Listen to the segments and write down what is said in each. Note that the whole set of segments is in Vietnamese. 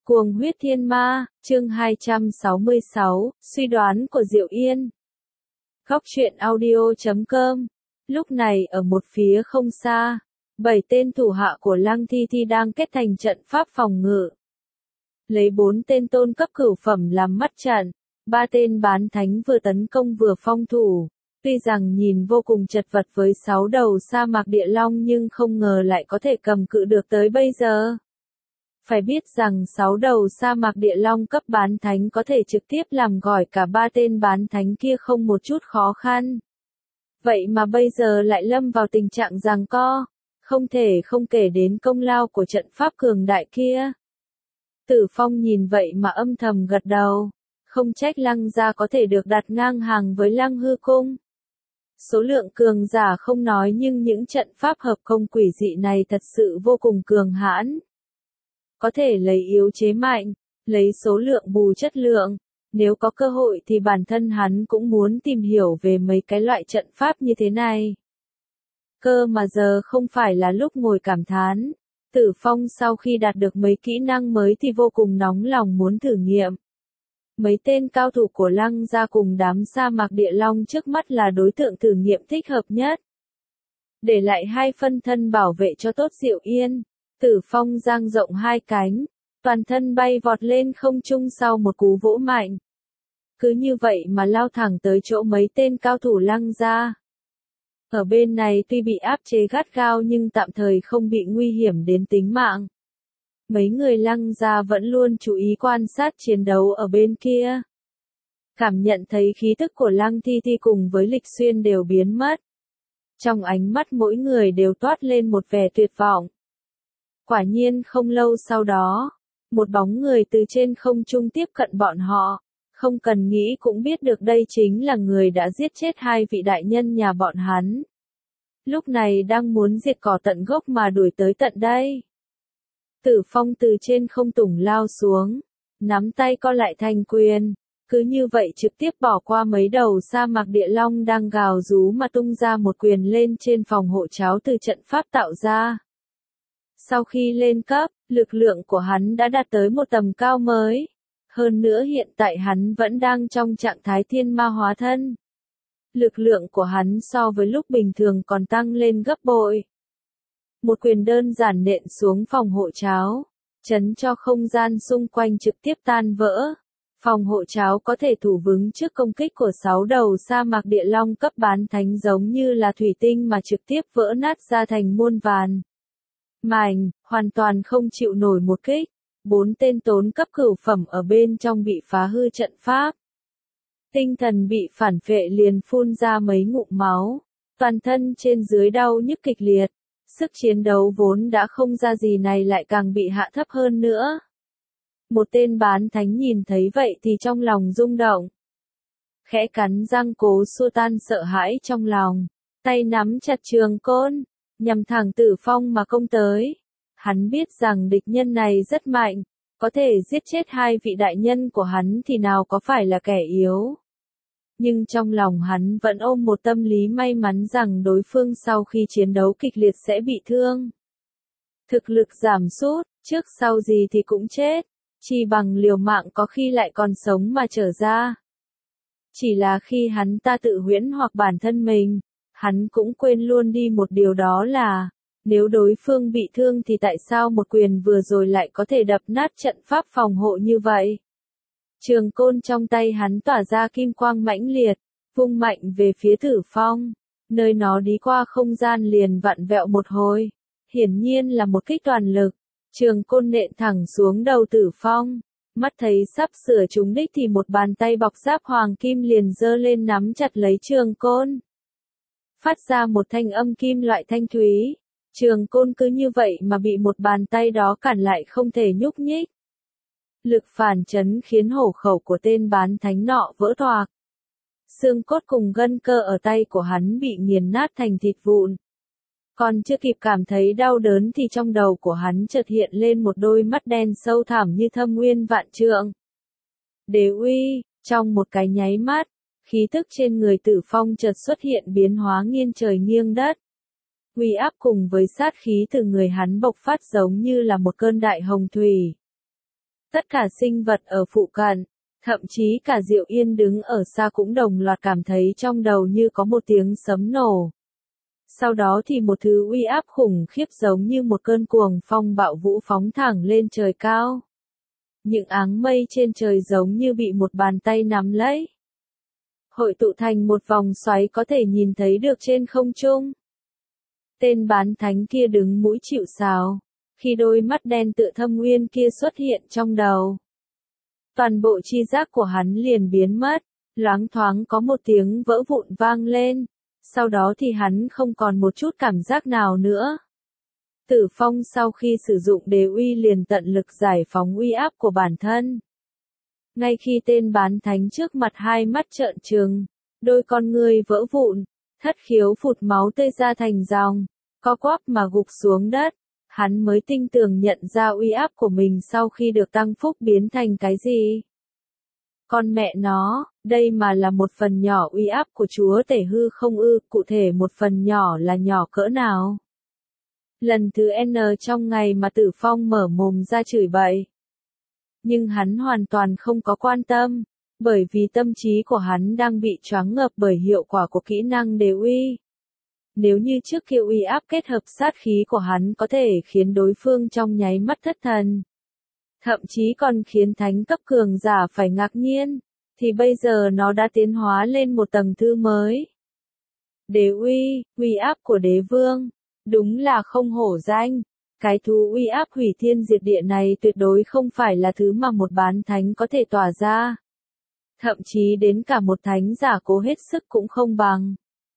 Cuồng huyết thiên ma, chương 266, suy đoán của Diệu Yên. Góc truyện audio.com. Lúc này ở một phía không xa, 7 tên thủ hạ của Lăng Thi Thi đang kết thành trận pháp phòng ngự. Lấy 4 tên tôn cấp cửu phẩm làm mắt trận, 3 tên bán thánh vừa tấn công vừa phong thủ. Tuy rằng nhìn vô cùng chật vật với 6 đầu sa mạc địa long nhưng không ngờ lại có thể cầm cự được tới bây giờ. Phải biết rằng 6 đầu sa mạc địa long cấp bán thánh có thể trực tiếp làm gỏi cả 3 tên bán thánh kia không một chút khó khăn. Vậy mà bây giờ lại lâm vào tình trạng giằng co, không thể không kể đến công lao của trận pháp cường đại kia. Tử Phong nhìn vậy mà âm thầm gật đầu, không trách Lăng gia có thể được đặt ngang hàng với Lăng Hư Cung. Số lượng cường giả không nói nhưng những trận pháp hợp công quỷ dị này thật sự vô cùng cường hãn. Có thể lấy yếu chế mạnh, lấy số lượng bù chất lượng, nếu có cơ hội thì bản thân hắn cũng muốn tìm hiểu về mấy cái loại trận pháp như thế này. Cơ mà giờ không phải là lúc ngồi cảm thán, Tử Phong sau khi đạt được mấy kỹ năng mới thì vô cùng nóng lòng muốn thử nghiệm. Mấy tên cao thủ của Lăng gia cùng đám sa mạc địa long trước mắt là đối tượng thử nghiệm thích hợp nhất. Để lại 2 phân thân bảo vệ cho tốt Diệu Yên. Tử Phong dang rộng 2 cánh, toàn thân bay vọt lên không trung sau một cú vỗ mạnh. Cứ như vậy mà lao thẳng tới chỗ mấy tên cao thủ Lăng gia. Ở bên này tuy bị áp chế gắt gao nhưng tạm thời không bị nguy hiểm đến tính mạng. Mấy người Lăng gia vẫn luôn chú ý quan sát chiến đấu ở bên kia. Cảm nhận thấy khí tức của Lăng Thi Thi cùng với Lịch Xuyên đều biến mất. Trong ánh mắt mỗi người đều toát lên một vẻ tuyệt vọng. Quả nhiên không lâu sau đó, một bóng người từ trên không trung tiếp cận bọn họ, không cần nghĩ cũng biết được đây chính là người đã giết chết 2 vị đại nhân nhà bọn hắn. Lúc này đang muốn diệt cỏ tận gốc mà đuổi tới tận đây. Tử Phong từ trên không tùng lao xuống, nắm tay co lại thành quyền, cứ như vậy trực tiếp bỏ qua mấy đầu sa mạc địa long đang gào rú mà tung ra một quyền lên trên phòng hộ cháo từ trận pháp tạo ra. Sau khi lên cấp, lực lượng của hắn đã đạt tới một tầm cao mới. Hơn nữa hiện tại hắn vẫn đang trong trạng thái thiên ma hóa thân. Lực lượng của hắn so với lúc bình thường còn tăng lên gấp bội. Một quyền đơn giản nện xuống phòng hộ cháo, chấn cho không gian xung quanh trực tiếp tan vỡ. Phòng hộ cháo có thể thủ vững trước công kích của 6 đầu sa mạc địa long cấp bán thánh giống như là thủy tinh mà trực tiếp vỡ nát ra thành muôn vàn. Mảnh, hoàn toàn không chịu nổi một kích. 4 tên tốn cấp cửu phẩm ở bên trong bị phá hư trận pháp. Tinh thần bị phản phệ liền phun ra mấy ngụm máu. Toàn thân trên dưới đau nhức kịch liệt. Sức chiến đấu vốn đã không ra gì này lại càng bị hạ thấp hơn nữa. Một tên bán thánh nhìn thấy vậy thì trong lòng rung động. Khẽ cắn răng cố xua tan sợ hãi trong lòng. Tay nắm chặt trường côn, nhằm thẳng Tử Phong mà công tới. Hắn biết rằng địch nhân này rất mạnh, có thể giết chết 2 vị đại nhân của hắn thì nào có phải là kẻ yếu. Nhưng trong lòng hắn vẫn ôm một tâm lý may mắn rằng đối phương sau khi chiến đấu kịch liệt sẽ bị thương. Thực lực giảm sút, trước sau gì thì cũng chết, chỉ bằng liều mạng có khi lại còn sống mà trở ra. Chỉ là khi hắn ta tự huyễn hoặc bản thân mình, hắn cũng quên luôn đi một điều đó là, nếu đối phương bị thương thì tại sao một quyền vừa rồi lại có thể đập nát trận pháp phòng hộ như vậy? Trường côn trong tay hắn tỏa ra kim quang mãnh liệt, vung mạnh về phía Tử Phong, nơi nó đi qua không gian liền vặn vẹo một hồi, hiển nhiên là một kích toàn lực. Trường côn nện thẳng xuống đầu Tử Phong, mắt thấy sắp sửa trúng đích thì một bàn tay bọc giáp hoàng kim liền giơ lên nắm chặt lấy trường côn. Phát ra một thanh âm kim loại thanh thúy, trường côn cứ như vậy mà bị một bàn tay đó cản lại không thể nhúc nhích. Lực phản chấn khiến hổ khẩu của tên bán thánh nọ vỡ toạc. Xương cốt cùng gân cơ ở tay của hắn bị nghiền nát thành thịt vụn. Còn chưa kịp cảm thấy đau đớn thì trong đầu của hắn chợt hiện lên một đôi mắt đen sâu thẳm như thâm nguyên vạn trượng. Đế uy, trong một cái nháy mắt, khí tức trên người Tử Phong chợt xuất hiện biến hóa nghiêng trời nghiêng đất. Uy áp cùng với sát khí từ người hắn bộc phát giống như là một cơn đại hồng thủy. Tất cả sinh vật ở phụ cận, thậm chí cả Diệu Yên đứng ở xa cũng đồng loạt cảm thấy trong đầu như có một tiếng sấm nổ. Sau đó thì một thứ uy áp khủng khiếp giống như một cơn cuồng phong bạo vũ phóng thẳng lên trời cao. Những áng mây trên trời giống như bị một bàn tay nắm lấy, hội tụ thành một vòng xoáy có thể nhìn thấy được trên không trung. Tên bán thánh kia đứng mũi chịu sào, khi đôi mắt đen tựa thâm uyên kia xuất hiện trong đầu. Toàn bộ tri giác của hắn liền biến mất, loáng thoáng có một tiếng vỡ vụn vang lên, sau đó thì hắn không còn một chút cảm giác nào nữa. Tử Phong sau khi sử dụng đế uy liền tận lực giải phóng uy áp của bản thân. Ngay khi tên bán thánh trước mặt hai mắt trợn trừng, đôi con ngươi vỡ vụn, thất khiếu phụt máu tươi ra thành dòng, co quắp mà gục xuống đất, hắn mới tinh tường nhận ra uy áp của mình sau khi được tăng phúc biến thành cái gì. Con mẹ nó, đây mà là một phần nhỏ uy áp của chúa tể hư không ư, cụ thể một phần nhỏ là nhỏ cỡ nào? Lần thứ N trong ngày mà Tử Phong mở mồm ra chửi bậy. Nhưng hắn hoàn toàn không có quan tâm, bởi vì tâm trí của hắn đang bị choáng ngợp bởi hiệu quả của kỹ năng đế uy. Nếu như trước kia uy áp kết hợp sát khí của hắn có thể khiến đối phương trong nháy mắt thất thần, thậm chí còn khiến thánh cấp cường giả phải ngạc nhiên, thì bây giờ nó đã tiến hóa lên một tầng thứ mới. Đế uy, uy áp của đế vương, đúng là không hổ danh. Cái thú uy áp hủy thiên diệt địa này tuyệt đối không phải là thứ mà một bán thánh có thể tỏa ra. Thậm chí đến cả một thánh giả cố hết sức cũng không bằng.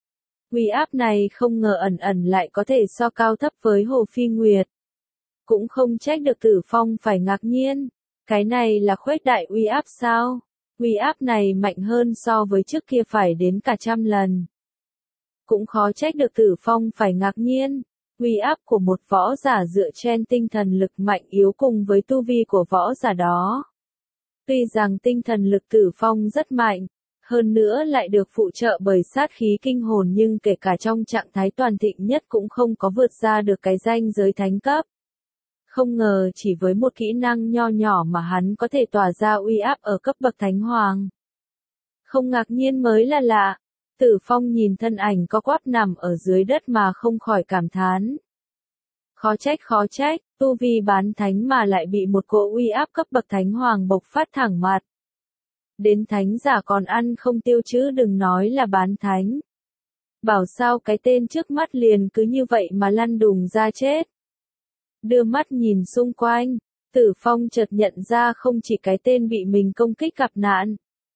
Uy áp này không ngờ ẩn ẩn lại có thể so cao thấp với Hồ Phi Nguyệt. Cũng không trách được Tử Phong phải ngạc nhiên. Cái này là khuếch đại uy áp sao? Uy áp này mạnh hơn so với trước kia phải đến cả 100 lần. Cũng khó trách được Tử Phong phải ngạc nhiên. Uy áp của một võ giả dựa trên tinh thần lực mạnh yếu cùng với tu vi của võ giả đó. Tuy rằng tinh thần lực Tử Phong rất mạnh, hơn nữa lại được phụ trợ bởi sát khí kinh hồn nhưng kể cả trong trạng thái toàn thịnh nhất cũng không có vượt ra được cái ranh giới thánh cấp. Không ngờ chỉ với một kỹ năng nho nhỏ mà hắn có thể tỏa ra uy áp ở cấp bậc thánh hoàng. Không ngạc nhiên mới là lạ. Tử Phong nhìn thân ảnh co quắp nằm ở dưới đất mà không khỏi cảm thán. Khó trách, tu vi bán thánh mà lại bị một cỗ uy áp cấp bậc thánh hoàng bộc phát thẳng mặt. Đến thánh giả còn ăn không tiêu chứ đừng nói là bán thánh. Bảo sao cái tên trước mắt liền cứ như vậy mà lăn đùng ra chết. Đưa mắt nhìn xung quanh, Tử Phong chợt nhận ra không chỉ cái tên bị mình công kích gặp nạn,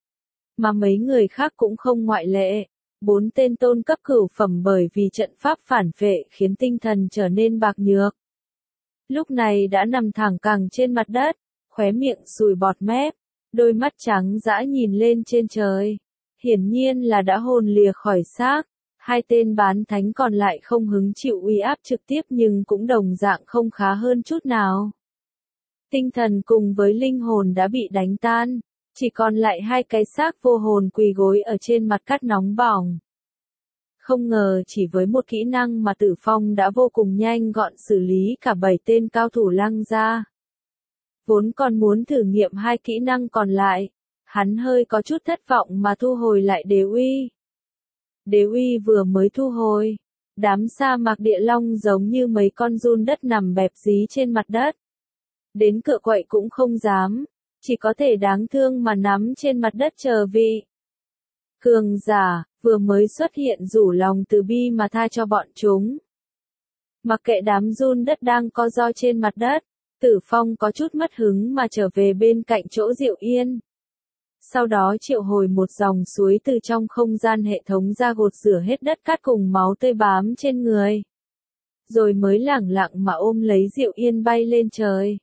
mà mấy người khác cũng không ngoại lệ. 4 tên tôn cấp cửu phẩm bởi vì trận pháp phản vệ khiến tinh thần trở nên bạc nhược. Lúc này đã nằm thẳng cẳng trên mặt đất, khóe miệng sùi bọt mép, đôi mắt trắng dã nhìn lên trên trời. Hiển nhiên là đã hồn lìa khỏi xác. Hai tên bán thánh còn lại không hứng chịu uy áp trực tiếp nhưng cũng đồng dạng không khá hơn chút nào. Tinh thần cùng với linh hồn đã bị đánh tan. Chỉ còn lại hai cái xác vô hồn quỳ gối ở trên mặt cát nóng bỏng. Không ngờ chỉ với một kỹ năng mà Tử Phong đã vô cùng nhanh gọn xử lý cả 7 tên cao thủ Lăng gia. Vốn còn muốn thử nghiệm hai kỹ năng còn lại, hắn hơi có chút thất vọng mà thu hồi lại đế uy. Đế uy vừa mới thu hồi, đám sa mạc địa long giống như mấy con giun đất nằm bẹp dí trên mặt đất. Đến cựa quậy cũng không dám. Chỉ có thể đáng thương mà nắm trên mặt đất chờ vị cường giả, vừa mới xuất hiện rủ lòng từ bi mà tha cho bọn chúng. Mặc kệ đám giun đất đang co ro trên mặt đất, Tử Phong có chút mất hứng mà trở về bên cạnh chỗ Diệu Yên. Sau đó triệu hồi một dòng suối từ trong không gian hệ thống ra gột rửa hết đất cát cùng máu tươi bám trên người. Rồi mới lẳng lặng mà ôm lấy Diệu Yên bay lên trời.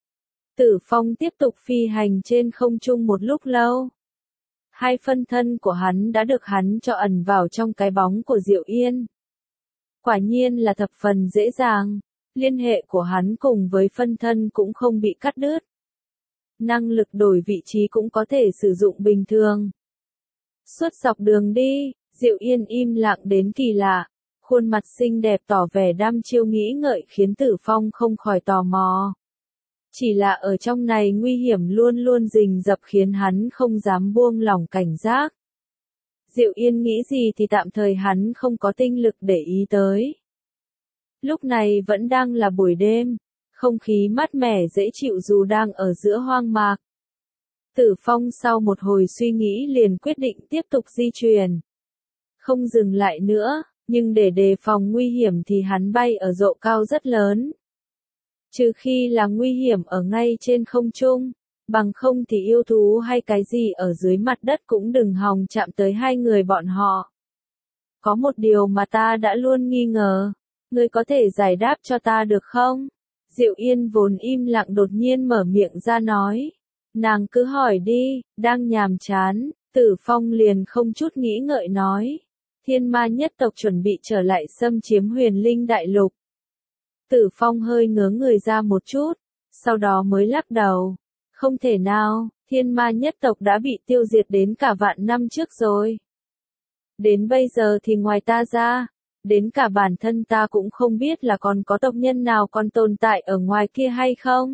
Tử Phong tiếp tục phi hành trên không trung một lúc lâu. Hai phân thân của hắn đã được hắn cho ẩn vào trong cái bóng của Diệu Yên. Quả nhiên là thập phần dễ dàng, liên hệ của hắn cùng với phân thân cũng không bị cắt đứt. Năng lực đổi vị trí cũng có thể sử dụng bình thường. Suốt dọc đường đi, Diệu Yên im lặng đến kỳ lạ, khuôn mặt xinh đẹp tỏ vẻ đăm chiêu nghĩ ngợi khiến Tử Phong không khỏi tò mò. Chỉ là ở trong này nguy hiểm luôn luôn rình rập khiến hắn không dám buông lỏng cảnh giác. Diệu Yên nghĩ gì thì tạm thời hắn không có tinh lực để ý tới. Lúc này vẫn đang là buổi đêm, không khí mát mẻ dễ chịu dù đang ở giữa hoang mạc. Tử Phong sau một hồi suy nghĩ liền quyết định tiếp tục di chuyển. Không dừng lại nữa, nhưng để đề phòng nguy hiểm thì hắn bay ở độ cao rất lớn. Trừ khi là nguy hiểm ở ngay trên không trung, bằng không thì yêu thú hay cái gì ở dưới mặt đất cũng đừng hòng chạm tới hai người bọn họ. Có một điều mà ta đã luôn nghi ngờ, ngươi có thể giải đáp cho ta được không? Diệu Yên vốn im lặng đột nhiên mở miệng ra nói. Nàng cứ hỏi đi, đang nhàm chán, Tử Phong liền không chút nghĩ ngợi nói. Thiên ma nhất tộc chuẩn bị trở lại xâm chiếm Huyền Linh Đại Lục. Tử Phong hơi ngớ người ra một chút, sau đó mới lắc đầu. Không thể nào, thiên ma nhất tộc đã bị tiêu diệt đến cả vạn năm trước rồi. Đến bây giờ thì ngoài ta ra, đến cả bản thân ta cũng không biết là còn có tộc nhân nào còn tồn tại ở ngoài kia hay không.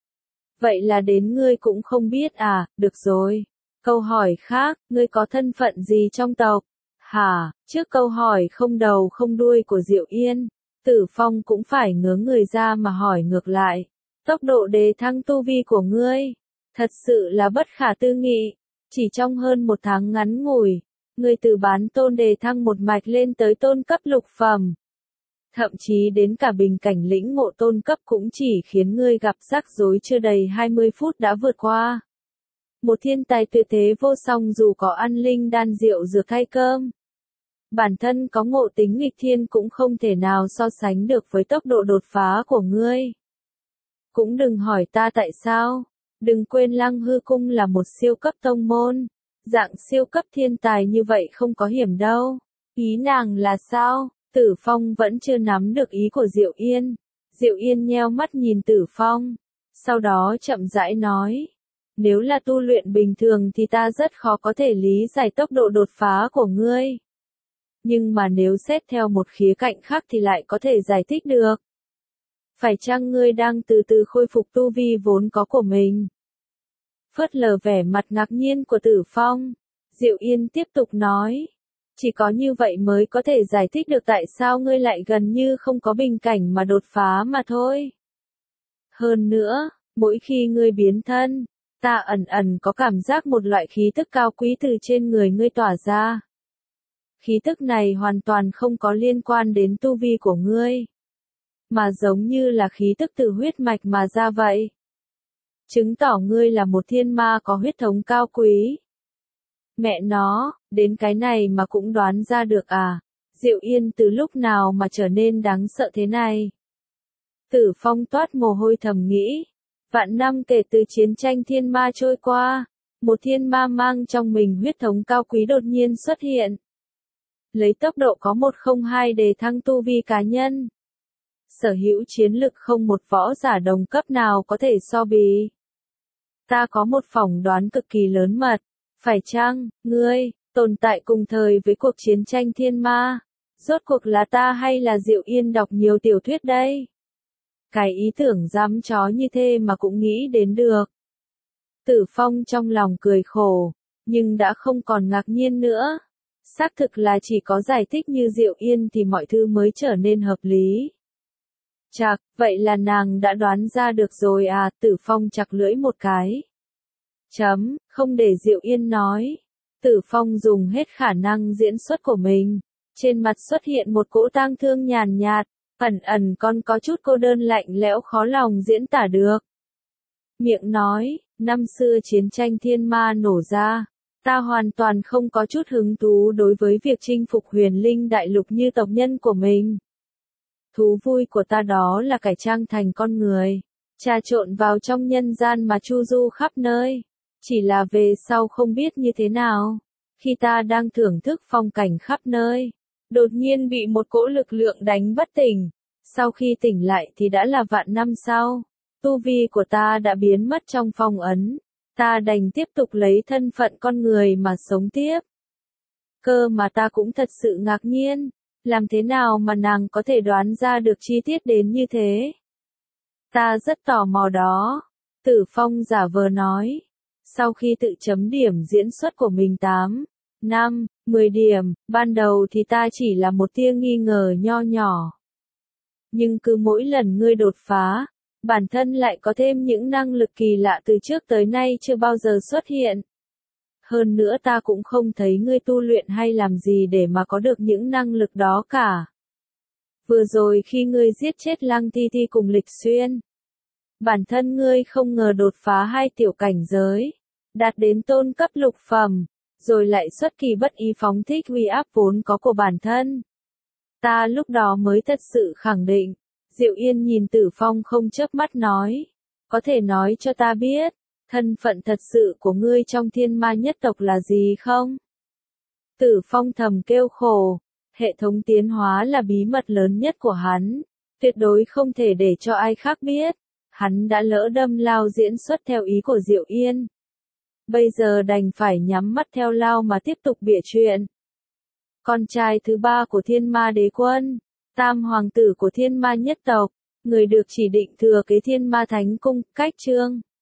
Vậy là đến ngươi cũng không biết à, được rồi. Câu hỏi khác, ngươi có thân phận gì trong tộc? Hả, trước câu hỏi không đầu không đuôi của Diệu Yên, Tử Phong cũng phải ngớ người ra mà hỏi ngược lại. Tốc độ đề thăng tu vi của ngươi, thật sự là bất khả tư nghị. Chỉ trong hơn một tháng ngắn ngủi, ngươi từ bán tôn đề thăng một mạch lên tới tôn cấp lục phẩm. Thậm chí đến cả bình cảnh lĩnh ngộ tôn cấp cũng chỉ khiến ngươi gặp rắc rối chưa đầy 20 phút đã vượt qua. Một thiên tài tuyệt thế vô song dù có ăn linh đan rượu dược thay cơm. Bản thân có ngộ tính nghịch thiên cũng không thể nào so sánh được với tốc độ đột phá của ngươi. Cũng đừng hỏi ta tại sao, đừng quên Lăng Hư Cung là một siêu cấp tông môn. Dạng siêu cấp thiên tài như vậy không có hiểm đâu. Ý nàng là sao? Tử Phong vẫn chưa nắm được ý của Diệu Yên. Diệu Yên nheo mắt nhìn Tử Phong. Sau đó chậm rãi nói. Nếu là tu luyện bình thường thì ta rất khó có thể lý giải tốc độ đột phá của ngươi. Nhưng mà nếu xét theo một khía cạnh khác thì lại có thể giải thích được. Phải chăng ngươi đang từ từ khôi phục tu vi vốn có của mình? Phớt lờ vẻ mặt ngạc nhiên của Tử Phong, Diệu Yên tiếp tục nói. Chỉ có như vậy mới có thể giải thích được tại sao ngươi lại gần như không có bình cảnh mà đột phá mà thôi. Hơn nữa, mỗi khi ngươi biến thân, ta ẩn ẩn có cảm giác một loại khí tức cao quý từ trên người ngươi tỏa ra. Khí tức này hoàn toàn không có liên quan đến tu vi của ngươi, mà giống như là khí tức từ huyết mạch mà ra vậy. Chứng tỏ ngươi là một thiên ma có huyết thống cao quý. Mẹ nó, đến cái này mà cũng đoán ra được à? Diệu Yên từ lúc nào mà trở nên đáng sợ thế này? Tử Phong toát mồ hôi thầm nghĩ. Vạn năm kể từ chiến tranh thiên ma trôi qua, một thiên ma mang trong mình huyết thống cao quý đột nhiên xuất hiện. Lấy tốc độ có 102 đề thăng tu vi cá nhân. Sở hữu chiến lực không một võ giả đồng cấp nào có thể so bì. Ta có một phỏng đoán cực kỳ lớn mật. Phải chăng, ngươi, tồn tại cùng thời với cuộc chiến tranh thiên ma? Rốt cuộc là ta hay là Diệu Yên đọc nhiều tiểu thuyết đây? Cái ý tưởng dám chó như thế mà cũng nghĩ đến được. Tử Phong trong lòng cười khổ, nhưng đã không còn ngạc nhiên nữa. Xác thực là chỉ có giải thích như Diệu Yên thì mọi thứ mới trở nên hợp lý. Chạc, vậy là nàng đã đoán ra được rồi à? Tử Phong chặt lưỡi một cái. Không để Diệu Yên nói. Tử Phong dùng hết khả năng diễn xuất của mình. Trên mặt xuất hiện một cỗ tang thương nhàn nhạt, ẩn ẩn còn có chút cô đơn lạnh lẽo khó lòng diễn tả được. Miệng nói, năm xưa chiến tranh thiên ma nổ ra, ta hoàn toàn không có chút hứng thú đối với việc chinh phục Huyền Linh Đại Lục như tộc nhân của mình. Thú vui của ta đó là cải trang thành con người, trà trộn vào trong nhân gian mà chu du khắp nơi. Chỉ là về sau không biết như thế nào, khi ta đang thưởng thức phong cảnh khắp nơi, đột nhiên bị một cỗ lực lượng đánh bất tỉnh. Sau khi tỉnh lại thì đã là vạn năm sau, tu vi của ta đã biến mất trong phong ấn, ta đành tiếp tục lấy thân phận con người mà sống tiếp. Cơ mà ta cũng thật sự ngạc nhiên, làm thế nào mà nàng có thể đoán ra được chi tiết đến như thế? Ta rất tò mò đó. Tử Phong giả vờ nói. Sau khi tự chấm điểm diễn xuất của mình 8, 5, 10 điểm, ban đầu thì ta chỉ là một tia nghi ngờ nho nhỏ. Nhưng cứ mỗi lần ngươi đột phá, bản thân lại có thêm những năng lực kỳ lạ từ trước tới nay chưa bao giờ xuất hiện. Hơn nữa ta cũng không thấy ngươi tu luyện hay làm gì để mà có được những năng lực đó cả. Vừa rồi khi ngươi giết chết Lăng Ti Ti cùng Lịch Xuyên, bản thân ngươi không ngờ đột phá 2 tiểu cảnh giới, đạt đến tôn cấp lục phẩm, rồi lại xuất kỳ bất ý phóng thích uy áp vốn có của bản thân. Ta lúc đó mới thật sự khẳng định. Diệu Yên nhìn Tử Phong không chớp mắt nói. Có thể nói cho ta biết, thân phận thật sự của ngươi trong Thiên Ma nhất tộc là gì không? Tử Phong thầm kêu khổ. Hệ thống tiến hóa là bí mật lớn nhất của hắn. Tuyệt đối không thể để cho ai khác biết. Hắn đã lỡ đâm lao diễn xuất theo ý của Diệu Yên. Bây giờ đành phải nhắm mắt theo lao mà tiếp tục bịa chuyện. Con trai thứ 3 của Thiên Ma Đế Quân, tam hoàng tử của Thiên Ma nhất tộc, người được chỉ định thừa kế Thiên Ma Thánh Cung, cách chương